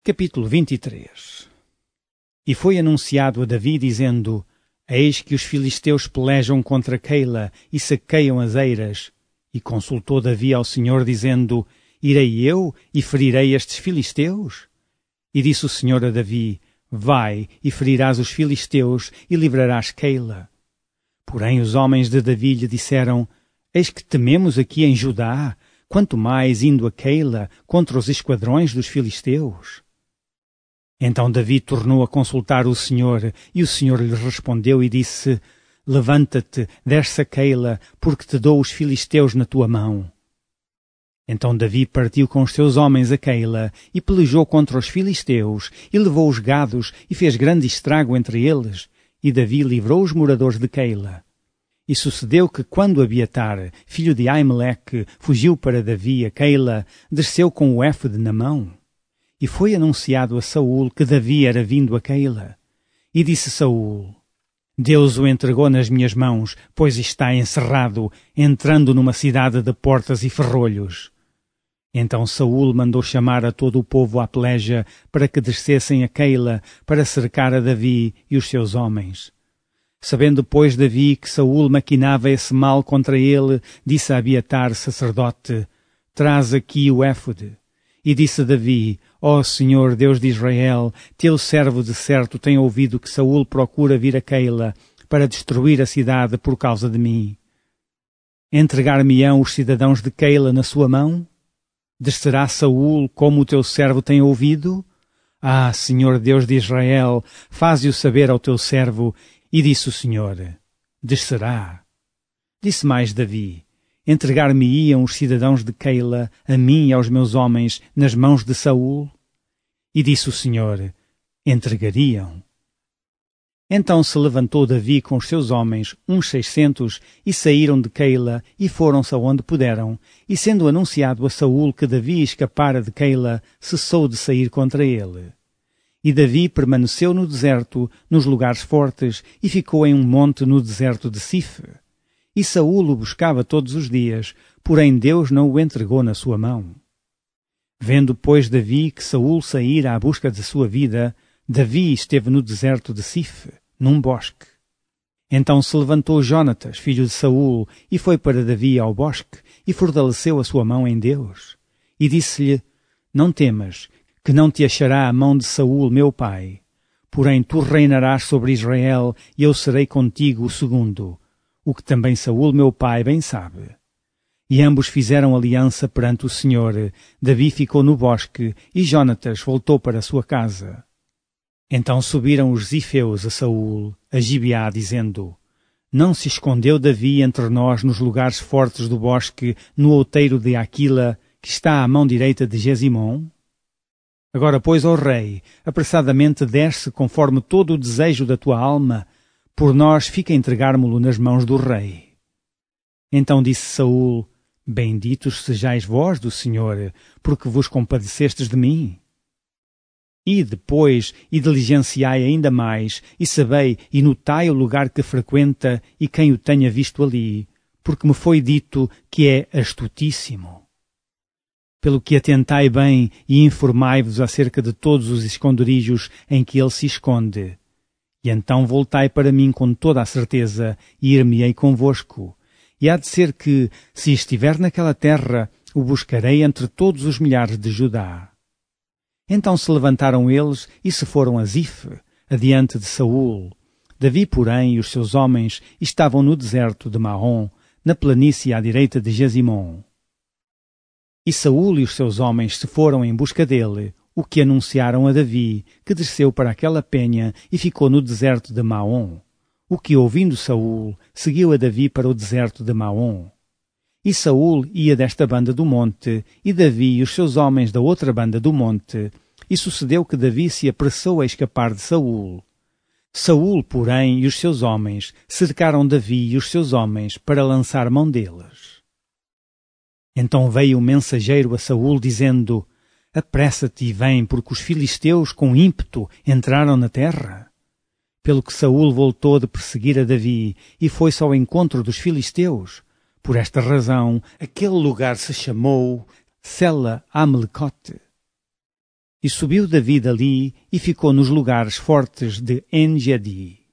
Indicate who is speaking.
Speaker 1: Capítulo 23. E foi anunciado a Davi, dizendo: Eis que os filisteus pelejam contra Keila e saqueiam as eiras. E consultou Davi ao Senhor, dizendo: Irei eu e ferirei estes filisteus? E disse o Senhor a Davi: Vai e ferirás os filisteus e livrarás Keila. Porém os homens de Davi lhe disseram: Eis que tememos aqui em Judá, quanto mais indo a Keila contra os esquadrões dos filisteus. Então Davi tornou a consultar o Senhor, e o Senhor lhe respondeu e disse: Levanta-te, desce a Keila, porque te dou os filisteus na tua mão. Então Davi partiu com os seus homens a Keila, e pelejou contra os filisteus, e levou os gados, e fez grande estrago entre eles, e Davi livrou os moradores de Keila. E sucedeu que, quando Abiatar, filho de Aimeleque, fugiu para Davi a Keila, desceu com o éfode na mão. E foi anunciado a Saul que Davi era vindo a Keila. E disse Saul: Deus o entregou nas minhas mãos, pois está encerrado, entrando numa cidade de portas e ferrolhos. Então Saul mandou chamar a todo o povo à peleja, para que descessem a Keila, para cercar a Davi e os seus homens. Sabendo, pois, Davi que Saul maquinava esse mal contra ele, disse a Abiatar, sacerdote: Traz aqui o éfode. E disse Davi: Ó Senhor, Deus de Israel, teu servo de certo tem ouvido que Saul procura vir a Keila para destruir a cidade por causa de mim. Entregar-me-ão os cidadãos de Keila na sua mão? Descerá Saul como o teu servo tem ouvido? Ah, Senhor Deus de Israel, faze-o saber ao teu servo. E disse o Senhor: Descerá. Disse mais Davi: Entregar-me-iam os cidadãos de Keila, a mim e aos meus homens, nas mãos de Saul? E disse o Senhor: Entregariam. Então se levantou Davi com os seus homens, uns 600, e saíram de Keila, e foram-se aonde puderam, e sendo anunciado a Saul que Davi escapara de Keila, cessou de sair contra ele. E Davi permaneceu no deserto, nos lugares fortes, e ficou em um monte no deserto de Sif. E Saul o buscava todos os dias, porém Deus não o entregou na sua mão. Vendo, pois, Davi que Saul saíra à busca de sua vida, Davi esteve no deserto de Sif, num bosque. Então se levantou Jonatas, filho de Saul, e foi para Davi ao bosque, e fortaleceu a sua mão em Deus. E disse-lhe: Não temas, que não te achará a mão de Saul, meu pai. Porém tu reinarás sobre Israel, e eu serei contigo o segundo, o que também Saul, meu pai, bem sabe. E ambos fizeram aliança perante o Senhor. Davi ficou no bosque, e Jonatas voltou para sua casa. Então subiram os zifeus a Saul, a Gibeá, dizendo: Não se escondeu Davi entre nós nos lugares fortes do bosque, no outeiro de Aquila, que está à mão direita de Gesimom? Agora, pois, ó rei, apressadamente desce conforme todo o desejo da tua alma, por nós fica entregar-mo-lo nas mãos do rei. Então disse Saul: Benditos sejais vós do Senhor, porque vos compadecestes de mim. E depois, e diligenciai ainda mais, e sabei, e notai o lugar que frequenta, e quem o tenha visto ali, porque me foi dito que é astutíssimo. Pelo que atentai bem, e informai-vos acerca de todos os esconderijos em que ele se esconde. E então voltai para mim com toda a certeza, e ir-me-ei convosco. E há de ser que, se estiver naquela terra, o buscarei entre todos os milhares de Judá. Então se levantaram eles, e se foram a Zif, adiante de Saul. Davi, porém, e os seus homens estavam no deserto de Maom, na planície à direita de Gesimom. E Saul e os seus homens se foram em busca dele, o que anunciaram a Davi, que desceu para aquela penha e ficou no deserto de Maom. O que, ouvindo Saul, seguiu a Davi para o deserto de Maom. E Saul ia desta banda do monte, e Davi e os seus homens da outra banda do monte, e sucedeu que Davi se apressou a escapar de Saul. Saul, porém, e os seus homens cercaram Davi e os seus homens para lançar mão deles. Então veio um mensageiro a Saul, dizendo: Apressa-te e vem, porque os filisteus com ímpeto entraram na terra. Pelo que Saul voltou de perseguir a Davi, e foi-se ao encontro dos filisteus. Por esta razão, aquele lugar se chamou Sela Amalecote. E subiu Davi dali e ficou nos lugares fortes de En-Gedi.